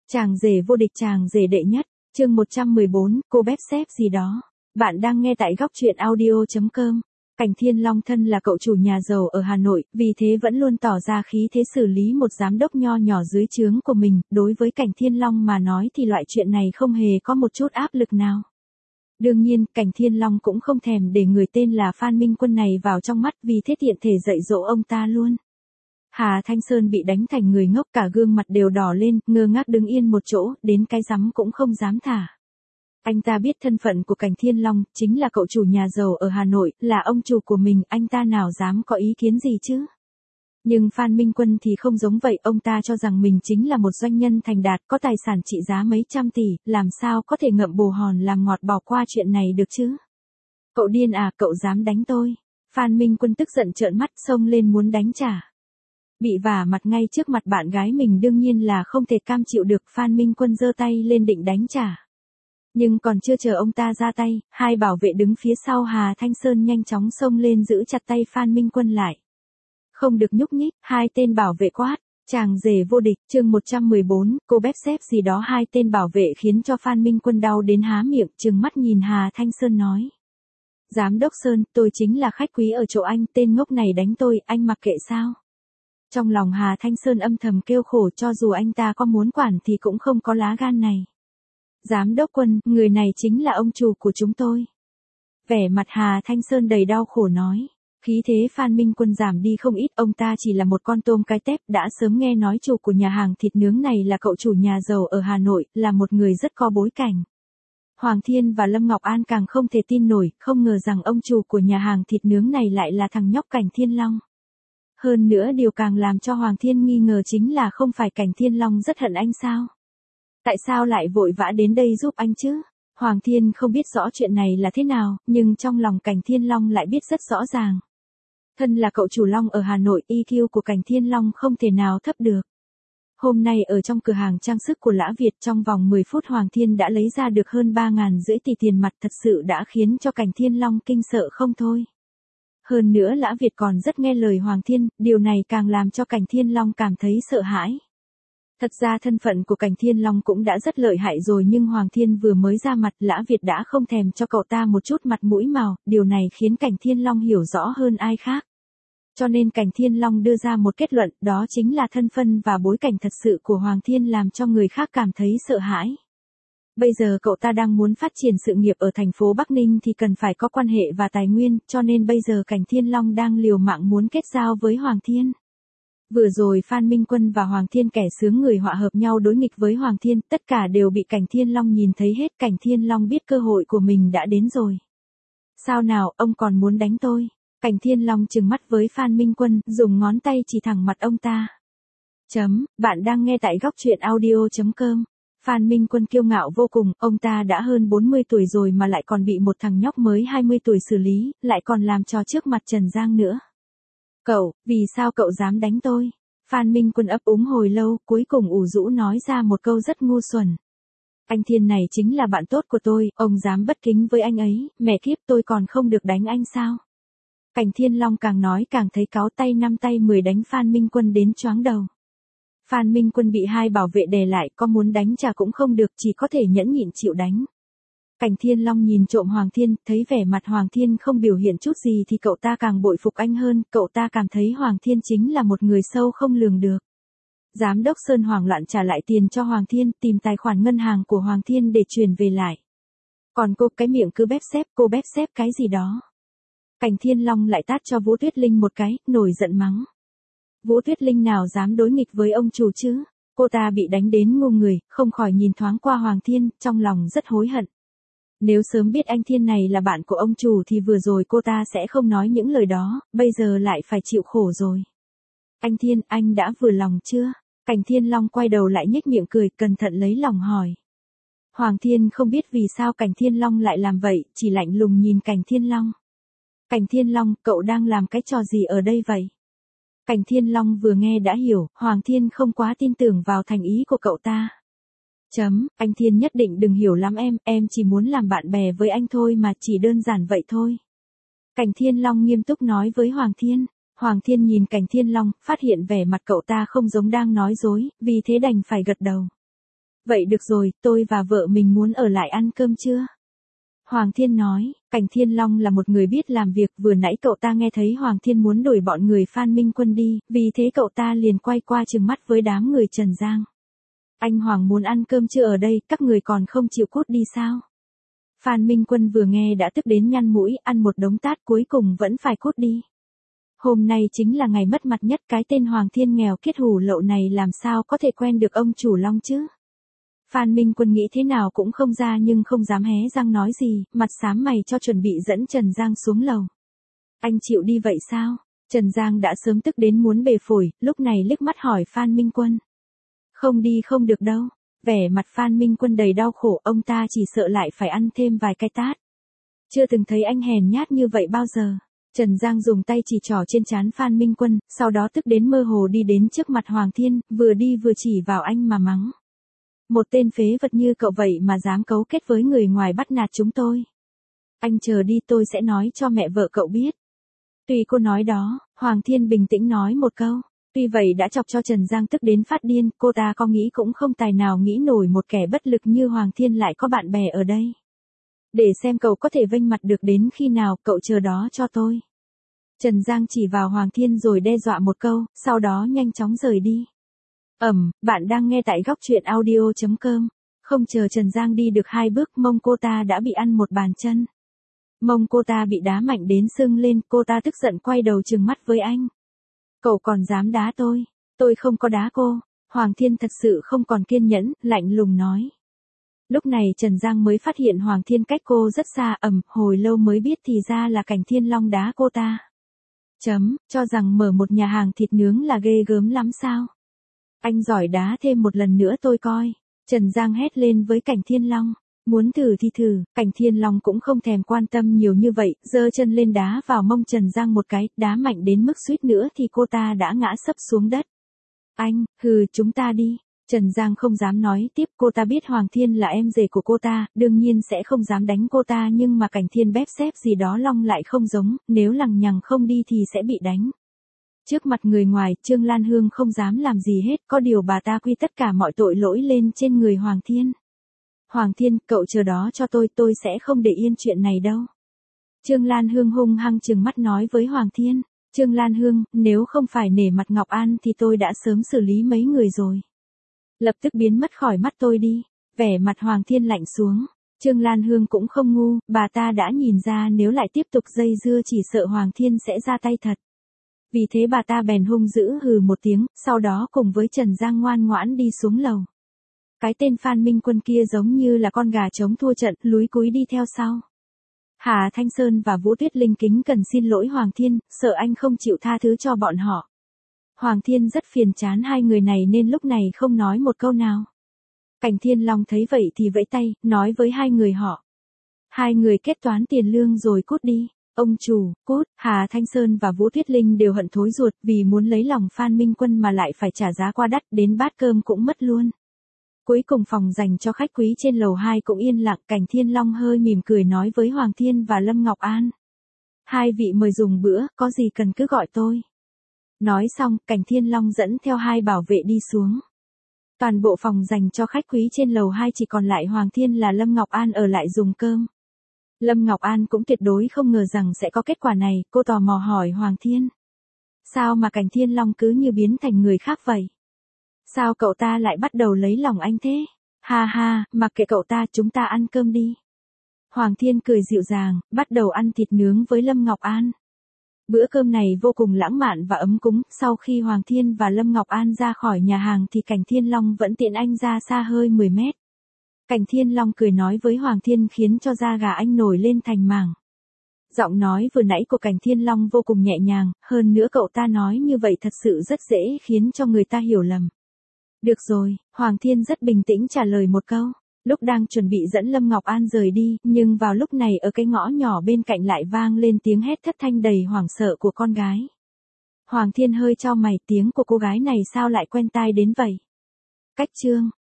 Chàng rể vô địch, chàng rể đệ nhất, chương 114, cô bếp xếp gì đó. Bạn đang nghe tại góc truyện audio.com. Cảnh Thiên Long thân là cậu chủ nhà giàu ở Hà Nội, vì thế vẫn luôn tỏ ra khí thế xử lý một giám đốc nho nhỏ dưới trướng của mình. Đối với Cảnh Thiên Long mà nói thì loại chuyện này không hề có một chút áp lực nào. Đương nhiên, Cảnh Thiên Long cũng không thèm để người tên là Phan Minh Quân này vào trong mắt, vì thế tiện thể dạy dỗ ông ta luôn. Hà Thanh Sơn bị đánh thành người ngốc, cả gương mặt đều đỏ lên, ngơ ngác đứng yên một chỗ, đến cái rắm cũng không dám thả. Anh ta biết thân phận của Cảnh Thiên Long, chính là cậu chủ nhà giàu ở Hà Nội, là ông chủ của mình, anh ta nào dám có ý kiến gì chứ. Nhưng Phan Minh Quân thì không giống vậy, ông ta cho rằng mình chính là một doanh nhân thành đạt, có tài sản trị giá mấy trăm tỷ, làm sao có thể ngậm bồ hòn làm ngọt bỏ qua chuyện này được chứ. Cậu điên à, cậu dám đánh tôi. Phan Minh Quân tức giận trợn mắt xông lên muốn đánh trả. Bị vả mặt ngay trước mặt bạn gái mình đương nhiên là không thể cam chịu được, Phan Minh Quân giơ tay lên định đánh trả. Nhưng còn chưa chờ ông ta ra tay, hai bảo vệ đứng phía sau Hà Thanh Sơn nhanh chóng xông lên giữ chặt tay Phan Minh Quân lại. Không được nhúc nhích, hai tên bảo vệ quát, chàng rể vô địch, chương 114, cô bếp xếp gì đó. Hai tên bảo vệ khiến cho Phan Minh Quân đau đến há miệng, trừng mắt nhìn Hà Thanh Sơn nói. Giám đốc Sơn, tôi chính là khách quý ở chỗ anh, tên ngốc này đánh tôi, anh mặc kệ sao? Trong lòng Hà Thanh Sơn âm thầm kêu khổ, cho dù anh ta có muốn quản thì cũng không có lá gan này. Giám đốc Quân, người này chính là ông chủ của chúng tôi. Vẻ mặt Hà Thanh Sơn đầy đau khổ nói. Khí thế Phan Minh Quân giảm đi không ít, ông ta chỉ là một con tôm cái tép, đã sớm nghe nói chủ của nhà hàng thịt nướng này là cậu chủ nhà giàu ở Hà Nội, là một người rất có bối cảnh. Hoàng Thiên và Lâm Ngọc An càng không thể tin nổi, không ngờ rằng ông chủ của nhà hàng thịt nướng này lại là thằng nhóc Cảnh Thiên Long. Hơn nữa điều càng làm cho Hoàng Thiên nghi ngờ chính là không phải Cảnh Thiên Long rất hận anh sao? Tại sao lại vội vã đến đây giúp anh chứ? Hoàng Thiên không biết rõ chuyện này là thế nào, nhưng trong lòng Cảnh Thiên Long lại biết rất rõ ràng. Thân là cậu chủ Long ở Hà Nội, EQ của Cảnh Thiên Long không thể nào thấp được. Hôm nay ở trong cửa hàng trang sức của Lã Việt, trong vòng 10 phút Hoàng Thiên đã lấy ra được hơn 3.500 tỷ tiền mặt, thật sự đã khiến cho Cảnh Thiên Long kinh sợ không thôi. Hơn nữa Lã Việt còn rất nghe lời Hoàng Thiên, điều này càng làm cho Cảnh Thiên Long cảm thấy sợ hãi. Thật ra thân phận của Cảnh Thiên Long cũng đã rất lợi hại rồi, nhưng Hoàng Thiên vừa mới ra mặt, Lã Việt đã không thèm cho cậu ta một chút mặt mũi nào, điều này khiến Cảnh Thiên Long hiểu rõ hơn ai khác. Cho nên Cảnh Thiên Long đưa ra một kết luận, đó chính là thân phận và bối cảnh thật sự của Hoàng Thiên làm cho người khác cảm thấy sợ hãi. Bây giờ cậu ta đang muốn phát triển sự nghiệp ở thành phố Bắc Ninh thì cần phải có quan hệ và tài nguyên, cho nên bây giờ Cảnh Thiên Long đang liều mạng muốn kết giao với Hoàng Thiên. Vừa rồi Phan Minh Quân và Hoàng Thiên kẻ sướng người họa hợp nhau đối nghịch với Hoàng Thiên, tất cả đều bị Cảnh Thiên Long nhìn thấy hết. Cảnh Thiên Long biết cơ hội của mình đã đến rồi. Sao nào, ông còn muốn đánh tôi? Cảnh Thiên Long trừng mắt với Phan Minh Quân, dùng ngón tay chỉ thẳng mặt ông ta. Bạn đang nghe tại góc truyện audio.com. Phan Minh Quân kiêu ngạo vô cùng, ông ta đã hơn 40 tuổi rồi mà lại còn bị một thằng nhóc mới 20 tuổi xử lý, lại còn làm trò trước mặt Trần Giang nữa. Cậu, vì sao cậu dám đánh tôi? Phan Minh Quân ấp úng hồi lâu, cuối cùng ủ rũ nói ra một câu rất ngu xuẩn. Anh Thiên này chính là bạn tốt của tôi, ông dám bất kính với anh ấy, mẹ kiếp, tôi còn không được đánh anh sao? Cảnh Thiên Long càng nói càng thấy cáu, tay 5 tay 10 đánh Phan Minh Quân đến choáng đầu. Phan Minh Quân bị hai bảo vệ đè lại, có muốn đánh trả cũng không được, chỉ có thể nhẫn nhịn chịu đánh. Cảnh Thiên Long nhìn trộm Hoàng Thiên, thấy vẻ mặt Hoàng Thiên không biểu hiện chút gì thì cậu ta càng bội phục anh hơn, cậu ta cảm thấy Hoàng Thiên chính là một người sâu không lường được. Giám đốc Sơn hoảng loạn trả lại tiền cho Hoàng Thiên, tìm tài khoản ngân hàng của Hoàng Thiên để chuyển về lại. Còn cô, cái miệng cứ bếp xếp, cô bếp xếp cái gì đó. Cảnh Thiên Long lại tát cho Vũ Tuyết Linh một cái, nổi giận mắng. Vũ Tuyết Linh nào dám đối nghịch với ông chủ chứ? Cô ta bị đánh đến ngu người, không khỏi nhìn thoáng qua Hoàng Thiên, trong lòng rất hối hận. Nếu sớm biết anh Thiên này là bạn của ông chủ thì vừa rồi cô ta sẽ không nói những lời đó, bây giờ lại phải chịu khổ rồi. Anh Thiên, anh đã vừa lòng chưa? Cảnh Thiên Long quay đầu lại nhếch miệng cười, cẩn thận lấy lòng hỏi. Hoàng Thiên không biết vì sao Cảnh Thiên Long lại làm vậy, chỉ lạnh lùng nhìn Cảnh Thiên Long. Cảnh Thiên Long, cậu đang làm cái trò gì ở đây vậy? Cảnh Thiên Long vừa nghe đã hiểu, Hoàng Thiên không quá tin tưởng vào thành ý của cậu ta. Anh Thiên nhất định đừng hiểu lắm em chỉ muốn làm bạn bè với anh thôi mà, chỉ đơn giản vậy thôi. Cảnh Thiên Long nghiêm túc nói với Hoàng Thiên. Hoàng Thiên nhìn Cảnh Thiên Long, phát hiện vẻ mặt cậu ta không giống đang nói dối, vì thế đành phải gật đầu. Vậy được rồi, tôi và vợ mình muốn ở lại ăn cơm trưa. Hoàng Thiên nói, Cảnh Thiên Long là một người biết làm việc, vừa nãy cậu ta nghe thấy Hoàng Thiên muốn đuổi bọn người Phan Minh Quân đi, vì thế cậu ta liền quay qua trừng mắt với đám người Trần Giang. Anh Hoàng muốn ăn cơm trưa ở đây, các người còn không chịu cút đi sao? Phan Minh Quân vừa nghe đã tức đến nhăn mũi, ăn một đống tát cuối cùng vẫn phải cút đi. Hôm nay chính là ngày mất mặt nhất, cái tên Hoàng Thiên nghèo kiết hủ lậu này làm sao có thể quen được ông chủ Long chứ? Phan Minh Quân nghĩ thế nào cũng không ra nhưng không dám hé răng nói gì, mặt xám mày cho chuẩn bị dẫn Trần Giang xuống lầu. Anh chịu đi vậy sao? Trần Giang đã sớm tức đến muốn bể phổi, lúc này liếc mắt hỏi Phan Minh Quân. Không đi không được đâu. Vẻ mặt Phan Minh Quân đầy đau khổ, ông ta chỉ sợ lại phải ăn thêm vài cái tát. Chưa từng thấy anh hèn nhát như vậy bao giờ. Trần Giang dùng tay chỉ trỏ trên trán Phan Minh Quân, sau đó tức đến mơ hồ đi đến trước mặt Hoàng Thiên, vừa đi vừa chỉ vào anh mà mắng. Một tên phế vật như cậu vậy mà dám cấu kết với người ngoài bắt nạt chúng tôi. Anh chờ đi, tôi sẽ nói cho mẹ vợ cậu biết. Tuy cô nói đó, Hoàng Thiên bình tĩnh nói một câu. Tuy vậy đã chọc cho Trần Giang tức đến phát điên, cô ta có nghĩ cũng không tài nào nghĩ nổi một kẻ bất lực như Hoàng Thiên lại có bạn bè ở đây. Để xem cậu có thể vênh mặt được đến khi nào, cậu chờ đó cho tôi. Trần Giang chỉ vào Hoàng Thiên rồi đe dọa một câu, sau đó nhanh chóng rời đi. Bạn đang nghe tại góc truyện audio.com. Không chờ Trần Giang đi được 2 bước, mông cô ta đã bị ăn một bàn chân. Mông cô ta bị đá mạnh đến sưng lên, cô ta tức giận quay đầu trừng mắt với anh. Cậu còn dám đá tôi không có đá cô. Hoàng Thiên thật sự không còn kiên nhẫn, lạnh lùng nói. Lúc này Trần Giang mới phát hiện Hoàng Thiên cách cô rất xa, hồi lâu mới biết thì ra là Cảnh Thiên Long đá cô ta. Cho rằng mở một nhà hàng thịt nướng là ghê gớm lắm sao? Anh giỏi đá thêm một lần nữa tôi coi. Trần Giang hét lên với Cảnh Thiên Long. Muốn thử thì thử, Cảnh Thiên Long cũng không thèm quan tâm nhiều như vậy, giơ chân lên đá vào mông Trần Giang một cái, đá mạnh đến mức suýt nữa thì cô ta đã ngã sấp xuống đất. Anh, chúng ta đi. Trần Giang không dám nói tiếp, cô ta biết Hoàng Thiên là em rể của cô ta, đương nhiên sẽ không dám đánh cô ta, nhưng mà Cảnh Thiên bép xép gì đó Long lại không giống, nếu lằng nhằng không đi thì sẽ bị đánh. Trước mặt người ngoài, Trương Lan Hương không dám làm gì hết, có điều bà ta quy tất cả mọi tội lỗi lên trên người Hoàng Thiên. Hoàng Thiên, cậu chờ đó cho tôi sẽ không để yên chuyện này đâu. Trương Lan Hương hung hăng trừng mắt nói với Hoàng Thiên. Trương Lan Hương, nếu không phải nể mặt Ngọc An thì tôi đã sớm xử lý mấy người rồi. Lập tức biến mất khỏi mắt tôi đi. Vẻ mặt Hoàng Thiên lạnh xuống. Trương Lan Hương cũng không ngu, bà ta đã nhìn ra nếu lại tiếp tục dây dưa chỉ sợ Hoàng Thiên sẽ ra tay thật. Vì thế bà ta bèn hung dữ hừ một tiếng, sau đó cùng với Trần Giang ngoan ngoãn đi xuống lầu. Cái tên Phan Minh Quân kia giống như là con gà trống thua trận, lúi cúi đi theo sau. Hà Thanh Sơn và Vũ Tuyết Linh kính cần xin lỗi Hoàng Thiên, sợ anh không chịu tha thứ cho bọn họ. Hoàng Thiên rất phiền chán hai người này nên lúc này không nói một câu nào. Cảnh Thiên Long thấy vậy thì vẫy tay, nói với hai người họ. Hai người kết toán tiền lương rồi cút đi. Ông chủ, cút. Hà Thanh Sơn và Vũ Tuyết Linh đều hận thối ruột vì muốn lấy lòng Phan Minh Quân mà lại phải trả giá quá đắt, đến bát cơm cũng mất luôn. Cuối cùng phòng dành cho khách quý trên lầu 2 cũng yên lặng, Cảnh Thiên Long hơi mỉm cười nói với Hoàng Thiên và Lâm Ngọc An. Hai vị mời dùng bữa, có gì cần cứ gọi tôi. Nói xong, Cảnh Thiên Long dẫn theo hai bảo vệ đi xuống. Toàn bộ phòng dành cho khách quý trên lầu 2 chỉ còn lại Hoàng Thiên là Lâm Ngọc An ở lại dùng cơm. Lâm Ngọc An cũng tuyệt đối không ngờ rằng sẽ có kết quả này, cô tò mò hỏi Hoàng Thiên. Sao mà Cảnh Thiên Long cứ như biến thành người khác vậy? Sao cậu ta lại bắt đầu lấy lòng anh thế? Ha ha, mặc kệ cậu ta, chúng ta ăn cơm đi. Hoàng Thiên cười dịu dàng, bắt đầu ăn thịt nướng với Lâm Ngọc An. Bữa cơm này vô cùng lãng mạn và ấm cúng, sau khi Hoàng Thiên và Lâm Ngọc An ra khỏi nhà hàng thì Cảnh Thiên Long vẫn tiện anh ra xa hơi 10 mét. Cảnh Thiên Long cười nói với Hoàng Thiên khiến cho da gà anh nổi lên thành mảng. Giọng nói vừa nãy của Cảnh Thiên Long vô cùng nhẹ nhàng, hơn nữa cậu ta nói như vậy thật sự rất dễ khiến cho người ta hiểu lầm. Được rồi, Hoàng Thiên rất bình tĩnh trả lời một câu. Lúc đang chuẩn bị dẫn Lâm Ngọc An rời đi, nhưng vào lúc này ở cái ngõ nhỏ bên cạnh lại vang lên tiếng hét thất thanh đầy hoảng sợ của con gái. Hoàng Thiên hơi chau mày, tiếng của cô gái này sao lại quen tai đến vậy? Cách Trương,